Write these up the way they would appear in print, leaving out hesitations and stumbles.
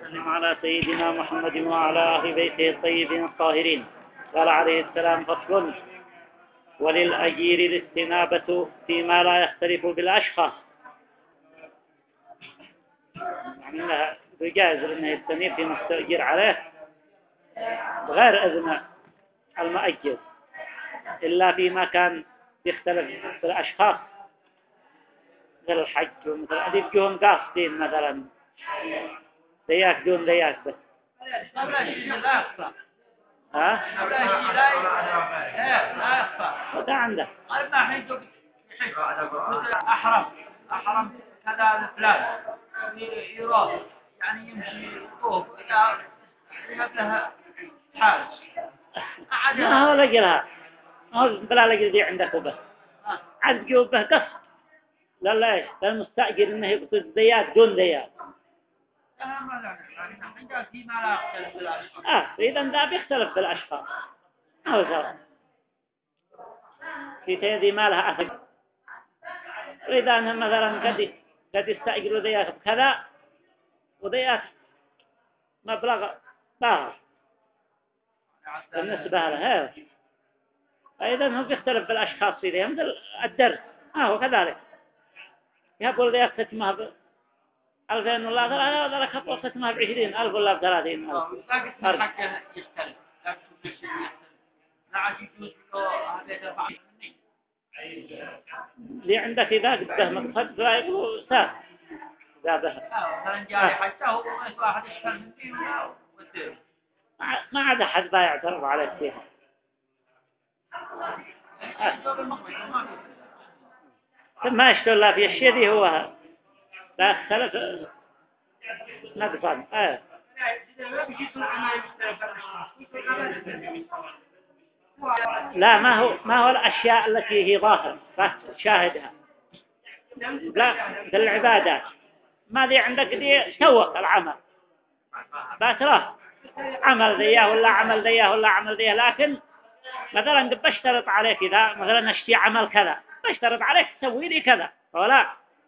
على سيدنا محمد وعلى أهل بيته الطيبين الطاهرين. قال عليه السلام: فصل: وللأجير الاستنابة فيما لا يختلف بالأشخاص. يعني أنها بجائز أنه يستنيب في مستأجر عليه غير إذن المؤجر إلا فيما كان يختلف بالأشخاص، مثل الحج ومثل أدب جهم قاصدين مثلا ذياك دون ذياك بس. ها؟ لا يخفى. وده عنده. قال ما حين تقول أحرم كذا فلان يروح يعني يمشي يطوف إذا له حاج. ما هو لقلها، ما هو بلا لقل دي عندك وبس. عاد جوبه قصد. لا إيش؟ المستأجر إنه يقصد ذياك دون ذياك. إذا ذا بيختلف بالأشخاص. هو سواء. في تيدي ما لها أثر. وإذا أنهم مثلا قد يستأجروا ذياك بكذا وذياك مبلغ باهظ بالنسبة له. فإذا هم بيختلف بالأشخاص في ذي مثل الدرس. هو كذلك. يقول ذياك ختمه ب2000 ولا 3 ولا ختمه ب20,000 ولا ب30,000. حقه يختلف. لا عاد يجوز له هذا اللي عندك إذا قده مقصد لا يقولوا سهل ذابه. مثلا جاري حتى هو واحد يشتغل من فيه ما عاد أحد بايع يعترض على فيها. ما يشتغل لا في الشيء ذي هو لا اختلف نقصا. لا ما هو الأشياء التي هي ظاهر بس شاهدها. لا بالعبادات ما ذي عندك دي سوق العمل باتراه عمل ذيه ولا عمل ذيه ولا عمل ذيه. لكن مثلا بشترط عليك إذا مثلا اشتي عمل كذا بشترط عليك تسوي لي كذا ولا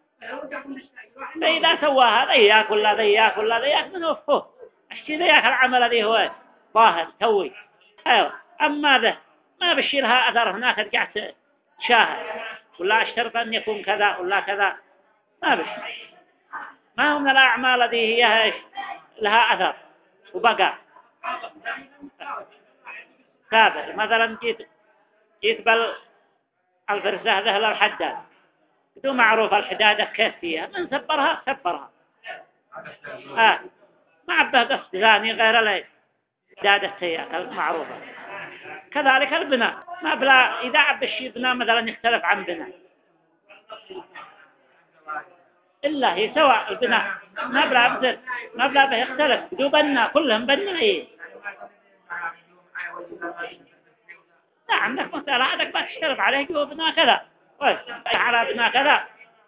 فإذا سواها ذياك ولا ذياك ولا ذياك من هو اشتي ذياك العمل ذي هو ظاهر سوي. أيوة. أما ذا ما بشيلها أثر هناك رجعت شاهد ولا اشترط أن يكون كذا ولا كذا ما بش. ما هو من الأعمال التي هي لها أثر وبقى ثابت. مثلا جيت الفرسة ذهل الحداد بدون معروف الحدادة كيف فيها من سبرها ما عبه قصد ثاني غير الحدادة السيئة المعروفة. كذلك البناء ما بلا إذا عب الشيء بناء مثلا يختلف عن بناء إلا هي سواء البناء ما بلا به يختلف بدو بنا كلهم بنائين. لا عندك مسألة عندك ما تشترط عليه جو بناء كذا على بناء كذا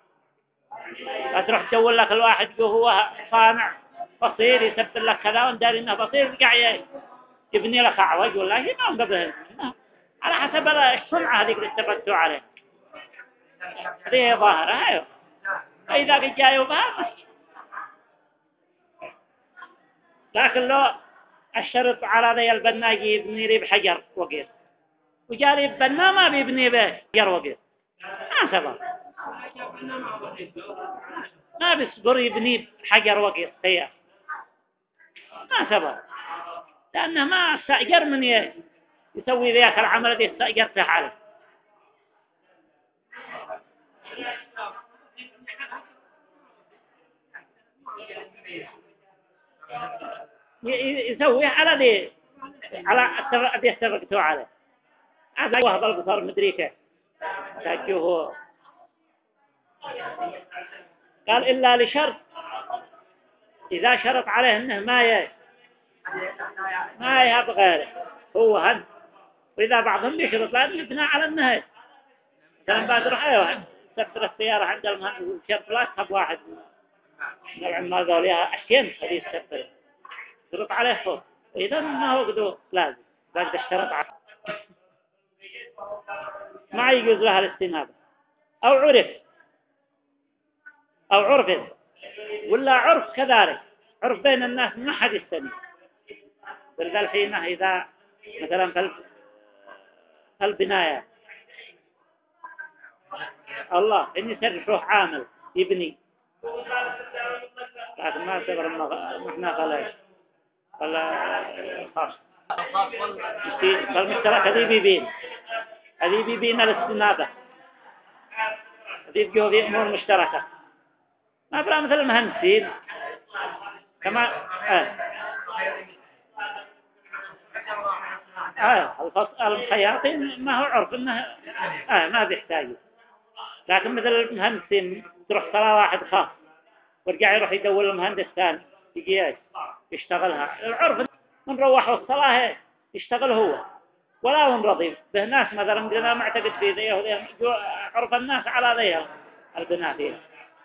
تروح تقول لك الواحد جو هو صانع بصير يسبب لك كذا ونداري انه بصير يرجع يبني لك عوج ولا شيء ما قبله على حسب الصنعة هذيك اللي اتفقتوا عليه. هذه ظاهرة. أيوه. فإذا قد جايوا بها لكن لو الشرط على ذي البناء يبني لي بحجر وقير وجاري البناء ما بيبني بحجر وقير ما سبب ما بيصبر يبني بحجر وقير سيئة ما سبب لأنه ما استأجر من يسوي ذاك العمل الذي استأجرته عليه. يسوي على ذي على الذي اتفقتوا عليه. هذا هو هذا البصر مدري كيف تجوه. قال إلا لشرط إذا شرط عليه إنه ما يهب غيره هو هد. وإذا بعضهم يشرط لازم يبنى على النهي مثلا بعد روح أيوة سبر السيارة عند المهندس شرط لا تهب واحد من العمال ذوليها أشياء هذه السبر شرط عليه فوق. إذا ما هو قدو لازم بعد الشرط عليه ما يجوز لها الاستنابة أو عرف ولا عرف كذلك. عرف بين الناس ما حد يستني. بل الحين إذا مثلا في البناية الله إن يصير روح عامل يبني، لكن ما يعتبر إحنا غلاش ولا خاص. فالمشترك هذه بيبين الاستنابة، هذه بيجوا في أمور مشتركة، ما بلا مثل المهندسين كما الخياطين ما هو عرف إنه ما بيحتاج، لكن مثل المهندسين تروح صلاة واحد خاص ورجع يروح يدور المهندس ثاني يجي يشتغلها. العرف من روح الصلاة يشتغل هو ولا هو رضي به. ناس مثلا قلنا معتقد في ذي عرف الناس على ذي البناء فيه،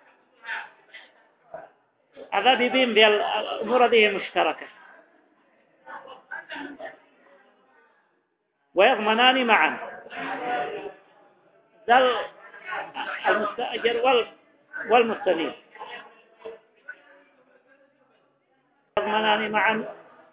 هذا بيبين بالأمور ذي مشتركة. ويضمنان معا ذل المستأجر والمستفيد، يضمنان معا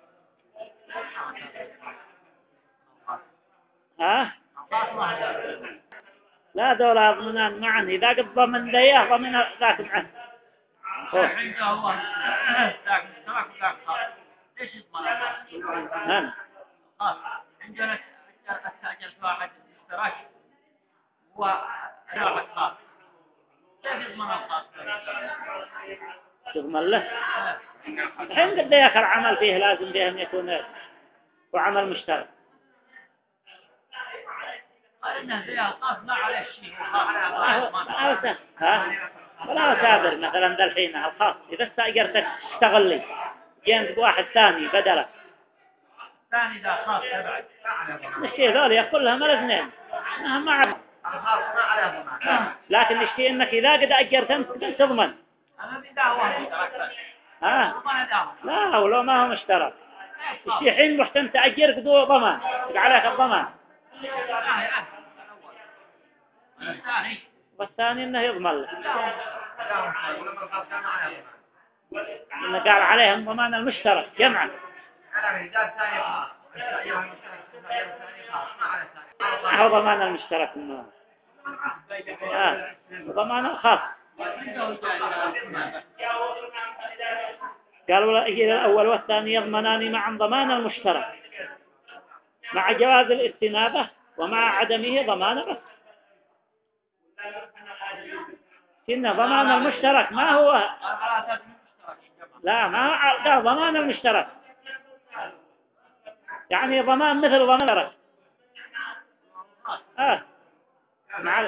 لا دول يضمنان معا، إذا قد ضمن ذيه ضمن ذاك معه. عنده هو ذاك مشترك وذاك خاص، ليش يضمن؟ نعم عندنا التاجر واحد اشتراك وواحد خاص، كيف يضمن الخاص؟ تضمن له الحين قد ياخر عمل فيه لازم به أن يكون وعمل مشترك. إنه فيها خاص ما عليه شيء ولا سابر مثلا ذا الحين الخاص إذا استأجرتك تشتغل لي جنب واحد ثاني بدله ثاني ذا خاص تبعي الشيء ذولي كلها الاثنين ما عرف. الخاص ما عليه ضمان، لكن الشيء انك اذا قد اجرت انت تضمن. انا بدي هو مشترك لا ولو ما هو مشترك الشيء حين رحت انت اجر بدون ضمان عليك الضمان. والثاني انه يضمن له انه قال عليهم ضمان المشترك جمعا. ما هو ضمان المشترك منه ضمان الخاص. قالوا إلى الأول والثاني يضمنان معا ضمان المشترك مع جواز الاستنابة ومع عدمه ضمان بس. إن ضمان المشترك ما هو لا ما قال ضمان المشترك يعني ضمان مثل ضمان الرك مع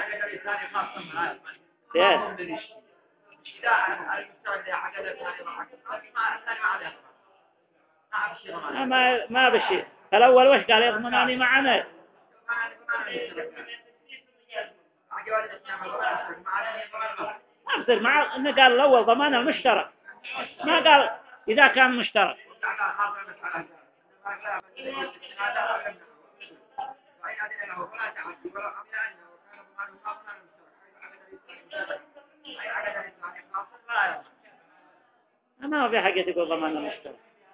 ما بشيء. فالأول وش قال يضمناني معنا أفضل مع إنه قال الأول ضمان المشترك ما قال إذا كان مشترك. ما هو في حاجة تقول ضمان المشترك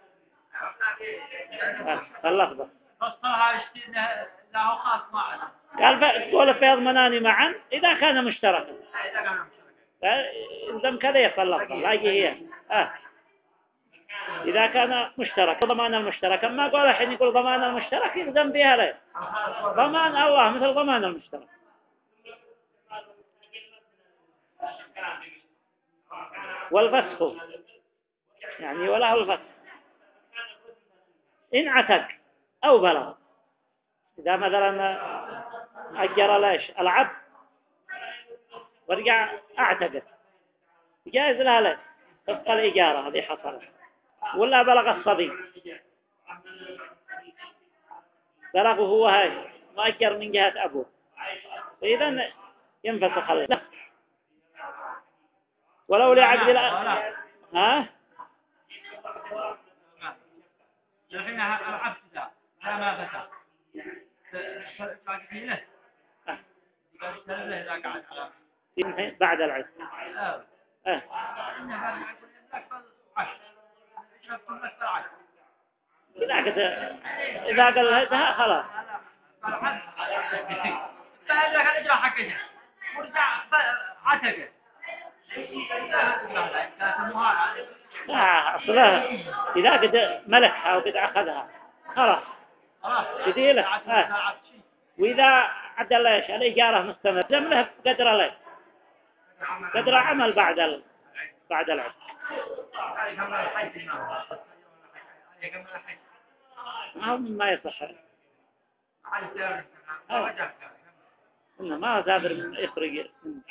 اللفظة فصلها اشتينا له خاص معنا قال قول فيضمنان معا إذا كان مشتركا إذا كذا يصل لفظة لا يجي هي إذا كان مشترك ضمان المشترك. أما قول الحين يقول ضمان المشترك يلزم بها له ضمان الله مثل ضمان المشترك. والفسخ يعني ولا هو الفسخ إن عتق أو بلغ. إذا مثلا أجر ليش العبد ورجع أعتقد جائز لها ليش تبقى الإجارة هذه حصلت ولا بلغ الصبي بلغه هو هاي مؤجر من جهة أبوه فإذا ينفسخ له ولو لعقد الحين العبد ذا ما فسخ باقي له بعد العقد إذا قلدها خلاص. فهذا كان إجراء حقه ورجع عتقه لا أصلها إذا قد ملكها وقد أخذها خلاص بديله. وإذا عدل إيش الإجارة مستمر جمله قدر له قدر عمل بعد العقد. ما يصح إنه ما سافر من يخرج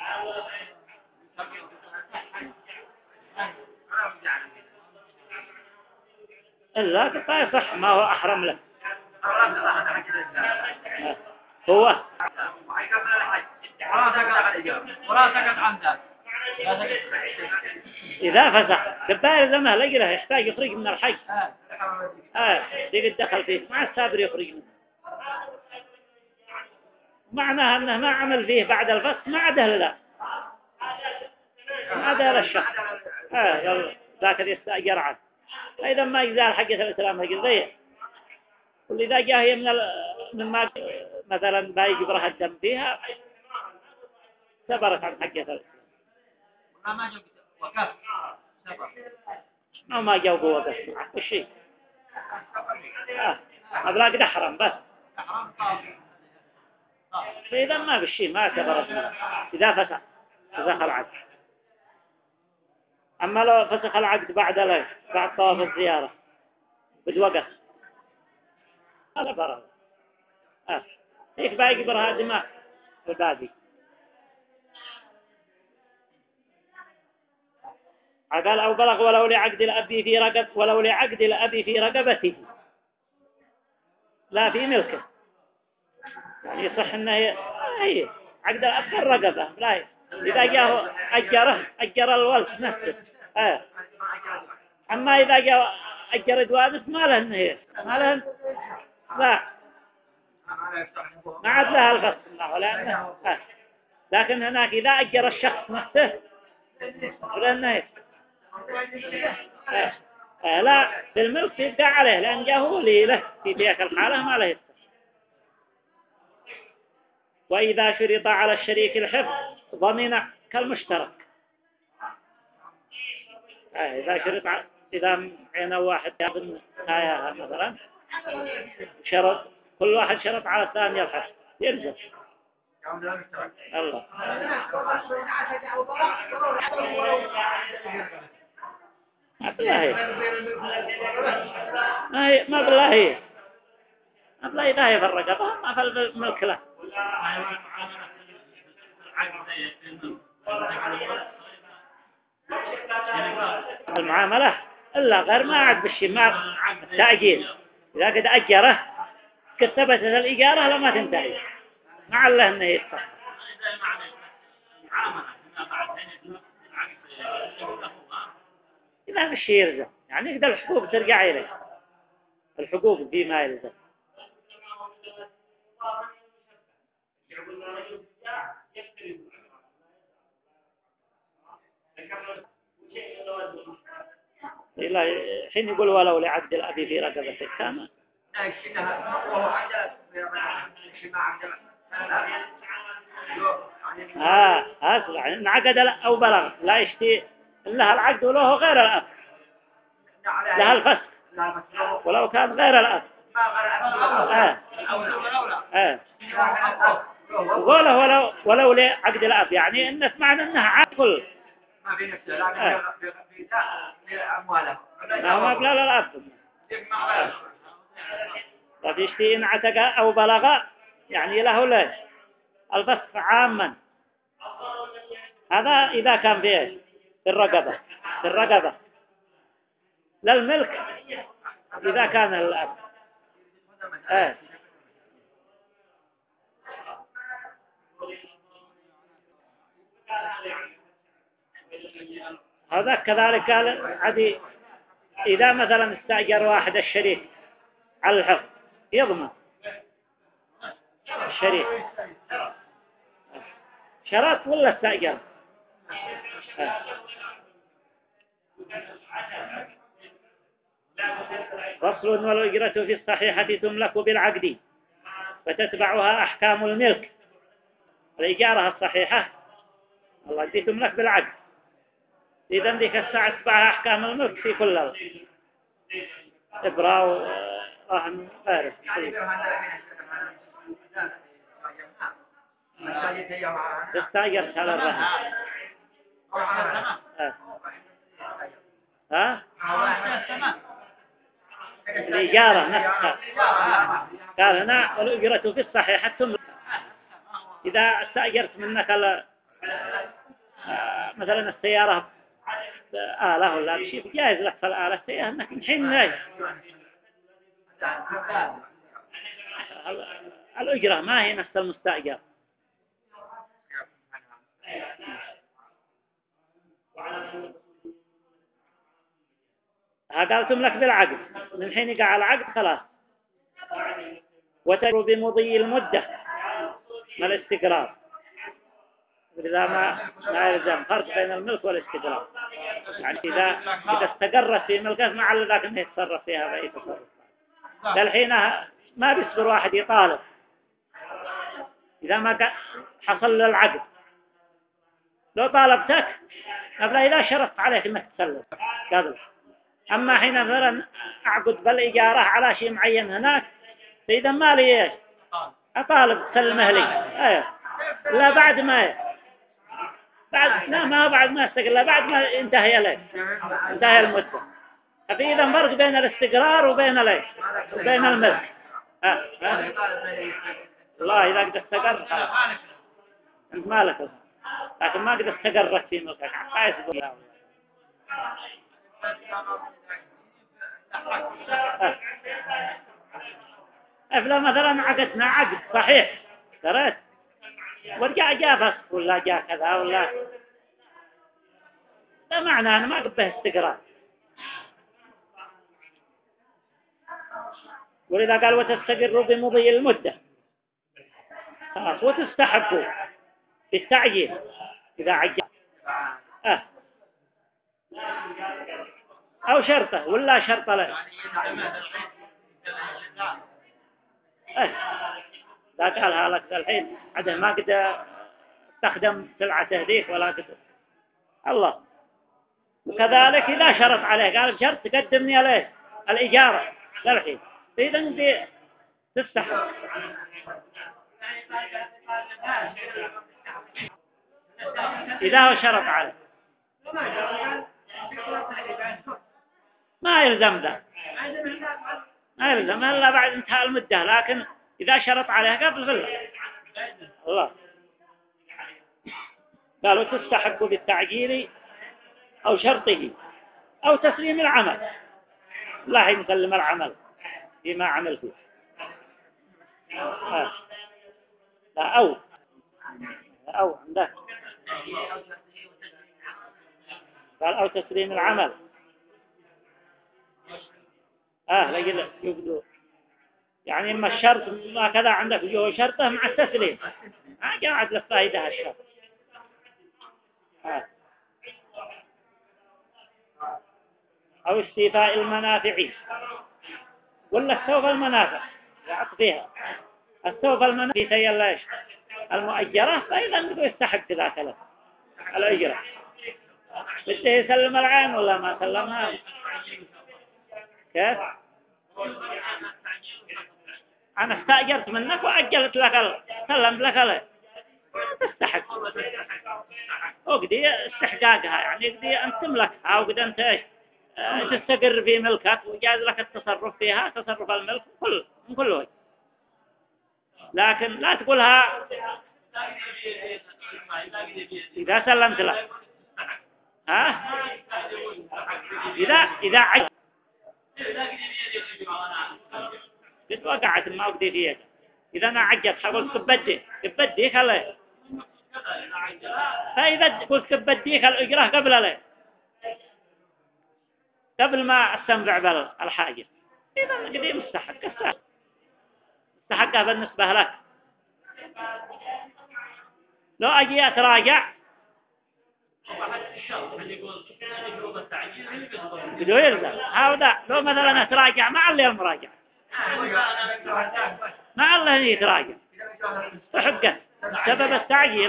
إلا قطع يصح ما هو أحرم له هو ولا سكت عن ذلك إذا فسخ كبار زمان لقله يحتاج يخرج من الحج دي قد دخل فيه مع السابر يخرج منه معناها أنه ما عمل فيه بعد الفسخ ما عده لا ما عده للشخص ذاك يستأجر عنه إذا ما يزال حقة الإسلام هجر ضيع وإذا جاء هي مما مثلا بايق برها الدم فيها سبرت عن حقة الإسلام ما جاء وقف سبر أو ما جاء قوة معه الشيء أبلا قد أحرم بس فإذا ما بالشيء ما اعتبرت منه إذا فسخ العقد. أما لو فسخ العقد بعد طواف الزيارة بتوقف هذا برا هيك باقي برها دماء البادي. قال أو بلغ ولو لعقد الأب في رقبته لا في ملكه يعني يصح أنه هي عقد الأب في الرقبة لا إذا جاءه أجر الولد نفسه أما إذا جاء أجر دوابس ما له إنه ما له لا ما عاد لها الفصل لأنه لكن هناك إذا أجر الشخص نفسه لأنه لا بالملك يبقى عليه لأن جاءه له في تلك الحالة ما له يستطيع. وإذا شرط على الشريك الحفظ ضمن كالمشترك إذا شرط إذا عينا واحد يأخذ آية مثلا شرط كل واحد شرط على الثاني الحفظ يلزم الله ما بالله إذا هي في الرقبة ما في الملك له المعاملة إلا غير ما عاد بالشيء ما التأجيل إذا قد أجره كتبت الإجارة لما تنتهي مع الله إنه يتصف إذا بالشيء يلزم يعني إذا الحقوق ترجع إليه الحقوق فيما يلزم إلا حين يقول ولو لعقد الأبي في رقبته كان أسرع إن عقد أو بلغ لا يشتي لها العقد وله غير الأب لها الفسخ ولو كان غير الأب وقوله ولو لعقد الأب يعني إن معنى أنها عقل ما في نفسه لكن في أمواله ما بلا الأب وتشتي إن عتق أو بلغ يعني له ليش الفسخ عاما هذا إذا كان فيه في الرقبة للملك إذا كان الأب هذا كذلك قال عدي إذا مثلا استأجر واحد الشريك على الحفظ يضمن الشريك شرط ولا استأجر فصل والأجرة في الصحيحة تملك بالعقد فتتبعها أحكام الملك. الإجارة الصحيحة والله دي تملك بالعقد، إذا ذيك الساعة تتبعها أحكام الملك في كل إبراء ورهن غيره. تستأجرت على الرهن. ها؟ الإجارة نفسها قال هنا والأجرة في الصحيحة تملك. إذا استأجرت منك مثلا السيارة آلة ولا شيء جائز لك في الآلة السيارة أنك الحين الأجرة ما هي نفس المستأجر. قال تملك بالعقد، من حين يقع العقد خلاص. وتجر بمضي المدة ما الاستقرار، إذا ما يلزم فرق بين الملك والاستقرار. يعني إذا استقرت في ملكه ما على ذاك أنه يتصرف فيها بأي تصرف. للحين ما بيصبر واحد يطالب إذا ما حصل للعقد. لو طالبتك قبل إذا شرطت عليك أنك تسلم قبل. أما حين مثلا أعقد بالإجارة على شيء معين هناك، فإذا ما لي إيش أطالب تسلمه لي لا بعد ما ما بعد ما استقل، بعد ما انتهي لك انتهى المدة. فإذا فرق بين الاستقرار وبين الملك. الله إذا قد استقر أنت مالك، لكن ما قد استقرت في ملكك عايز تقول أفلا مثلا عقدنا عقد صحيح دريت ورجع فسخ ولا جاء كذا ولا ده معناه أنا ما قبه استقرار. ولذا قال وتستقر بمضي المدة خلاص. وتستحق بالتعجيل إذا عجل أو شرطه ولا شرط له لا قالها لك الحين عده ما قد استخدم سلعة ذيك ولا قد الله. وكذلك إذا شرط عليه قال شرط تقدمني عليه الإجارة للحين، إذا أنت تستحق. إذا هو شرط عليه ما يلزم ذا، ما يلزم إلا بعد انتهاء المدة. لكن إذا شرط عليه قبل الله قالوا تستحق بالتعجيل أو شرطه أو تسليم العمل. لا يسلم العمل فيما عمل فيه لا أو عنده قال أو تسليم العمل لقد يقولوا يعني إما الشرط ما كذا عندك جو شرطه مع التسليم قاعد للفائدة الشرط أو استيفاء المنافع ولا استوفى المنافع يعط فيها استوفى المنافع سيلا المؤجرة، فإذا نقول يستحق ذاك له الأجرة. بده يسلم العين ولا ما سلمها كيف؟ أنا استأجرت منك وأجلت لك سلمت لك له تستحق وقدي استحقاقها، يعني قدي أنت تملكها وقدي أنت تستقر في ملكك وجاز لك التصرف فيها تصرف الملك من كل وجه. لكن لا تقولها إذا سلمت له إذا عجل قد وقعت ما أقدر فيها. إذا أنا عجلت حقول كبدي خليه، فإذا قلت كبديك الأجرة قبل ما استنبع بالحاجة، إذا قديم مستحقها بالنسبة لك. لو أجي أتراجع بدو يلزم هذا لو مثلا تراجع مع اللي المراجع مع الله يتراجع وحقه سبب التعجيل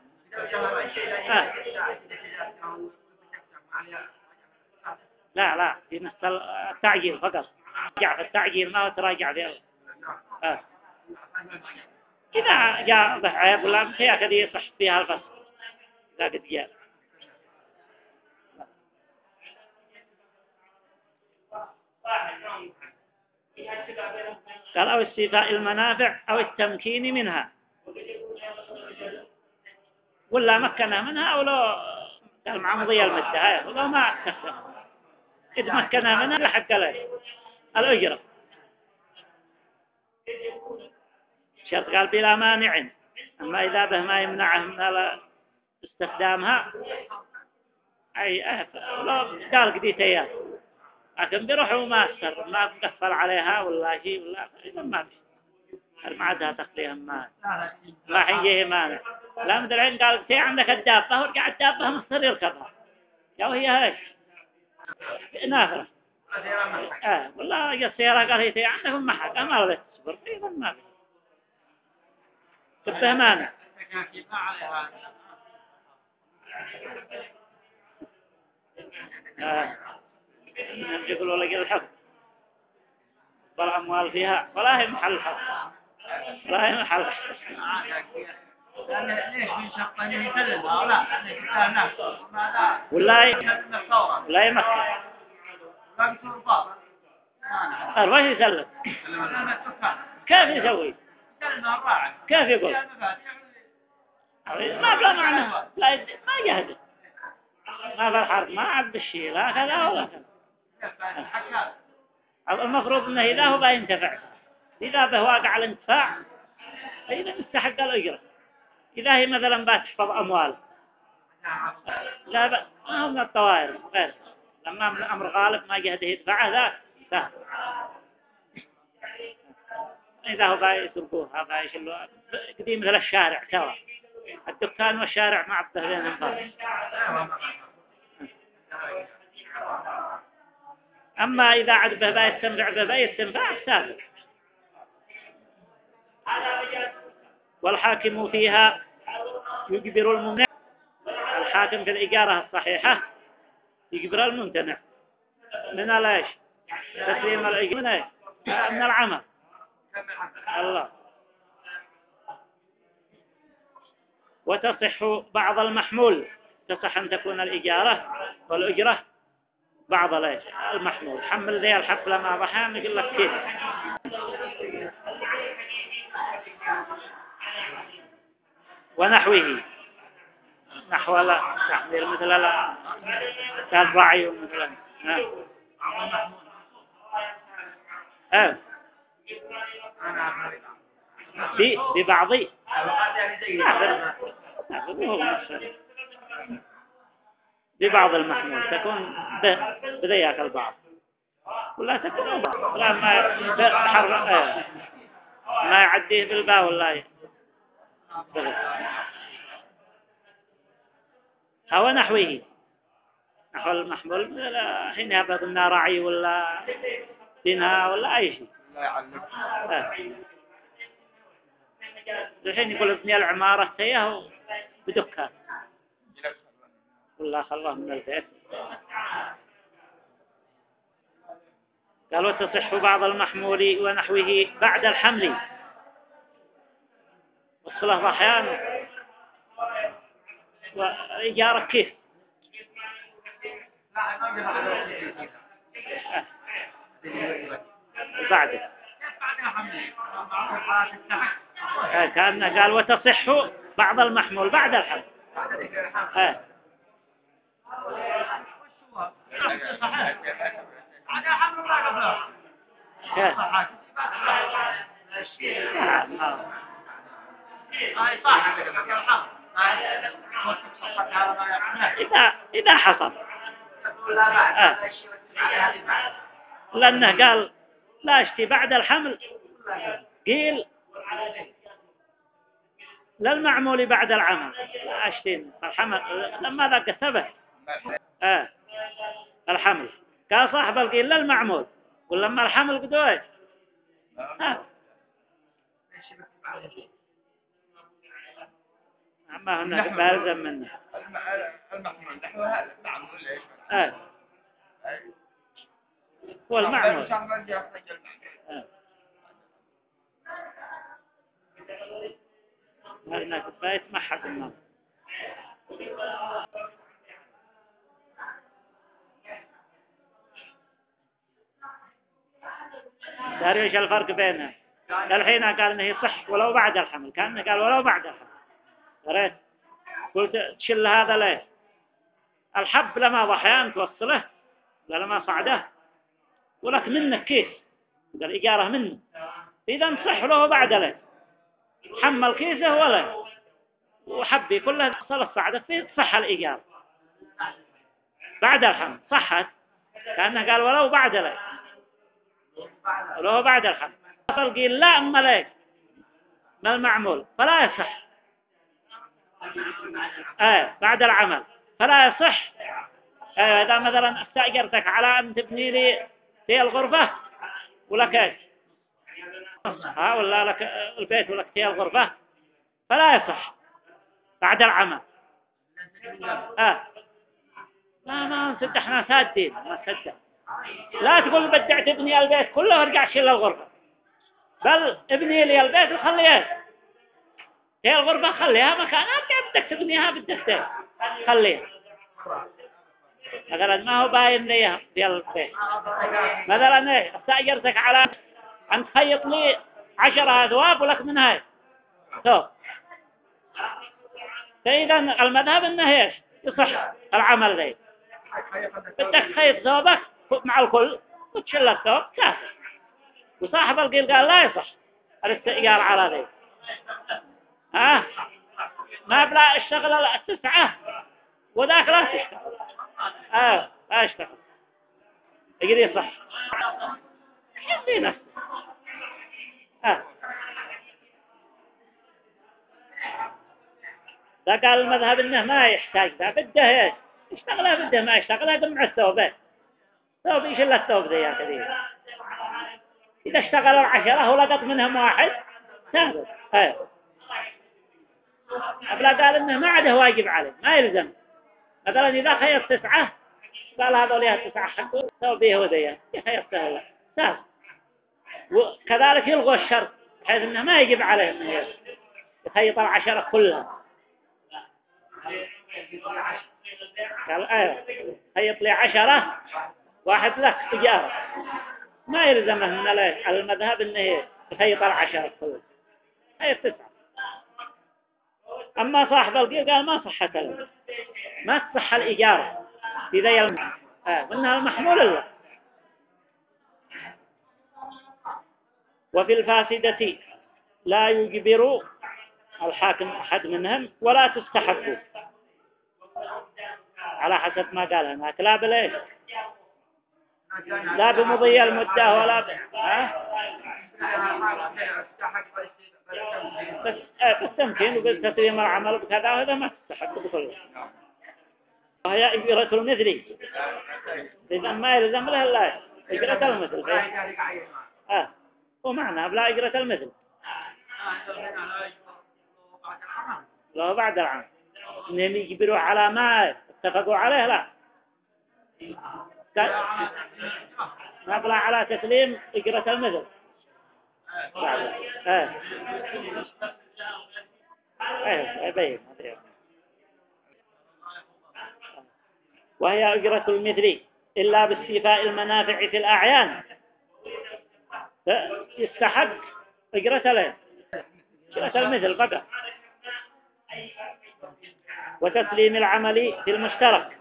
لا في نفس التعجيل فقط تراجع في التعجيل ما هو تراجع في إذا جاء به عيب ولا هي كذي يصح فيها الفصل لا قد جاء قال أو استيفاء المنافع أو التمكين منها ولا مكنها منها أو لو قال مع مضي المدة ولو ما استخدم إذ مكنها منها لحق له الأجرة شرط قال بلا مانع أما إذا به ما يمنعه من استخدامها أي لو قال قديت إياه لكن بيروحوا ما أثر ما مقفل عليها ولا شيء ولا إذا ما بي ما عادها تخليها ما حيجيه مانع لا مثل الحين قال تي عندك الدابة ورجع الدابة مصر يركبها يا وهي ايش نافرة والله يا السيارة قال هي تي عندك ما حق ما رضيت تصبر إذا ما بي كبه مانع يقولوا لك الحق ولا أموال فيها ولا هي محل حق ولا هي محل ليش من شقة يسلمها لا ولا يمكن أروح يسلم كيف يسوي كيف يقول ما بلا معنى لا ما جهد ما بالحرب ما عاد بالشيء لا كذا ولا كذا المفروض انه اذا هو بينتفع اذا به واقع الانتفاع فاذا مستحق الاجره اذا هي مثلا بتحفظ اموال لا ما هو من الطوائر غير لما من الامر غالب ما جهده يدفعه ذاك سهل اذا هو بيسرقوها بيشلوها قديم مثل الشارع سوا الدكان والشارع مع بينهم فرق أما إذا عد به يستنفع به يستنفع سابق والحاكم فيها يجبر الممنع الحاكم في الإجارة الصحيحة يجبر الممتنع من الايش تسليم الإجارة من العمل الله وتصح بعض المحمول تصح أن تكون الإجارة والأجرة بعض ليش المحمول حمل ذي الحفلة ما ضحى نقول لك كيف ونحوه نحو لا تحميل مثل لا الرعي مثلا ببعض ببعض المحمول تكون بذياك البعض ولا تكون بعض لا ما يعديه بالباء ولا أو نحوه نحو المحمول هنا بدنا راعي ولا بناء ولا أي شيء الحين يقول ابني العمارة تياه بدكها والله خلاه من البيت قالوا تصح بعض المحمول ونحوه بعد الحمل والصلاة ضحيان وإجارة كيف بعد كان قال وتصح بعض المحمول بعد الحمل إذا حصل لأنه قال لا اشتي بعد الحمل قيل للمعمول بعد العمل لا اشتي الحمل لما ذاك ثبت الحمل. قال صاحب القيل للمعمول، ولما الحمل قدوا ايش؟ أما هناك بارزا منه المحمول نحو هذا المعمول ليش؟ هو المعمول. هناك بيت ما حد النار. داري ايش الفرق بينها؟ الحين قال انه يصح ولو بعد الحمل، كان قال ولو بعد الحمل. قريت قلت تشل هذا ليش؟ الحب لما ضحيان توصله لما صعده ولك منك كيس، قال إجارة منه، إذا نصح له بعد ليش؟ حمل كيسه ولا وحبي كله وصل الصعده فيه تصح الإجارة بعد الحمل صحت، كأنه قال ولو بعد ليش؟ ولو بعد الحمل. قال لا أما ليش؟ ما المعمول فلا يصح. بعد العمل فلا يصح. إذا مثلا استأجرتك على أن تبني لي في الغرفة ولك ايش؟ ولا لك البيت ولك في الغرفة فلا يصح بعد العمل. ما نسد احنا سادين ما نسد. لا تقول بدع تبني البيت كله وارجع شيل الغرفة، بل ابني لي البيت وخليها هي الغرفة خليها مكانها، بدك تبنيها بدك خليها. مثلا ما هو باين لي في البيت مثلا ايه استأجرتك على أن تخيط لي 10 أثواب ولك من هاي ثوب، فإذا المذهب انه ايش؟ يصح العمل ذي. بدك تخيط ثوبك مع الكل وتشيل الثوب كافي. وصاحب القيل قال لا يصح الاستئجار على ذي. ما بلا اشتغل 9 وذاك لا تشتغل. لا يشتغل يقدر يصح يحسي نفسه. ده قال المذهب انه ما يحتاج، ده بده ايش؟ يشتغلها بده ما يشتغلها جمع الثوبين، ثوب يشيل الثوب ذي يا كثير. إذا اشتغل 10 ولقط منهم واحد ثابت. أبلا قال إنه ما عده واجب عليه ما يلزم. مثلا إذا خيط 9 قال هذول لها 9 حقه ثوبيه وذيه يخيط سهل ثابت. وكذلك يلغوا الشرط بحيث إنه ما يجب عليه إنه يخيط 10 كلها. قال خيط لي 10 واحد لك إجارة، ما يلزمه من المذهب إنه يخيط 10 كلها خيط 9. أما صاحب القيل قال ما صحت له، ما تصح الإجارة في ذي وإنها المحمول له. وفي الفاسدة لا يجبر الحاكم أحد منهم ولا تستحب على حسب ما قال هناك، لا بليش لا بمضي المدة ولا بالتمكين وبالتسليم العمل بكذا، هذا ما تستحق بكله. وهي إجرة المثل إذا ما يلزم له لا إجرة المثل ومعنى بلا إجرة المثل لو بعد العام إنهم يجبروا على ما اتفقوا عليه لا ما بلا على تسليم إجرة المثل يبين. وهي أجرة المثل إلا باستيفاء المنافع في الأعيان يستحق أجرة له أجرة المثل فقط. وتسليم العمل في المشترك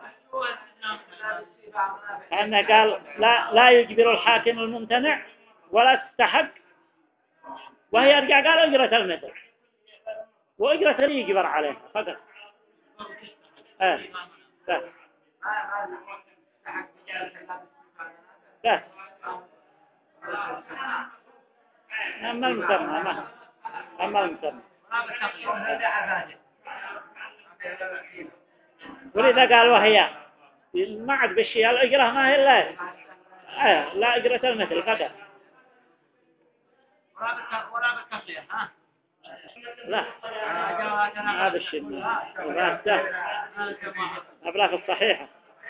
لأنه قال لا يجبر الحاكم الممتنع ولا تستحق، وهي أرجع قال أجرة المثل وأجرة اللي يجبر عليها فقط. بس أما المسمى ولذا قال وهي ما عاد بالشيء الأجرة ما هي إلا لا أجرة المثل قدر. ولا بالتصليح ها. لا هذا الشيء الراسة أبلاغ الصحيحة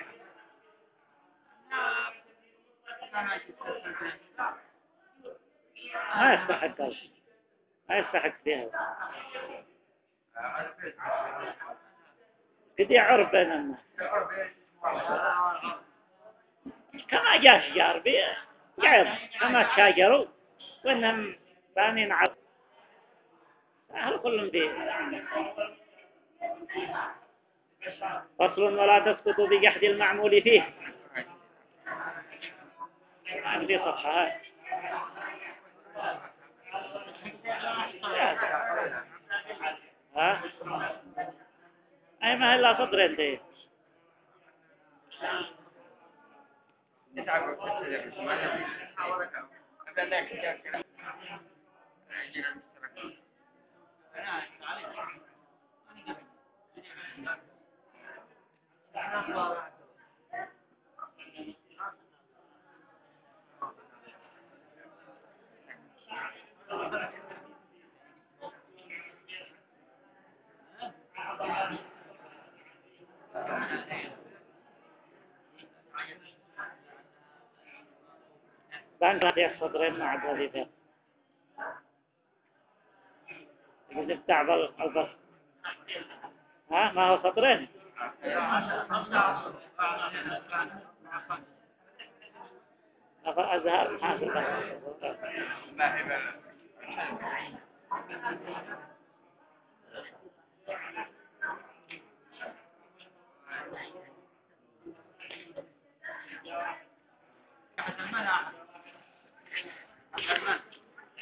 ما يستحق هذا. ما يستحق فيها قد يعرف بين الناس كما جاء شجار بيعرف كما تشاجروا وإنهم ثانيين عرف أهل كلهم دي. فصل ولا تسقط بجحد المعمول فيه. عندي صفحة هاي ها أي ما هلا سطرين دي. بانك سطرين مع الوظيفة نفتح البص ها ما هو سطرين أزهر حاصل بس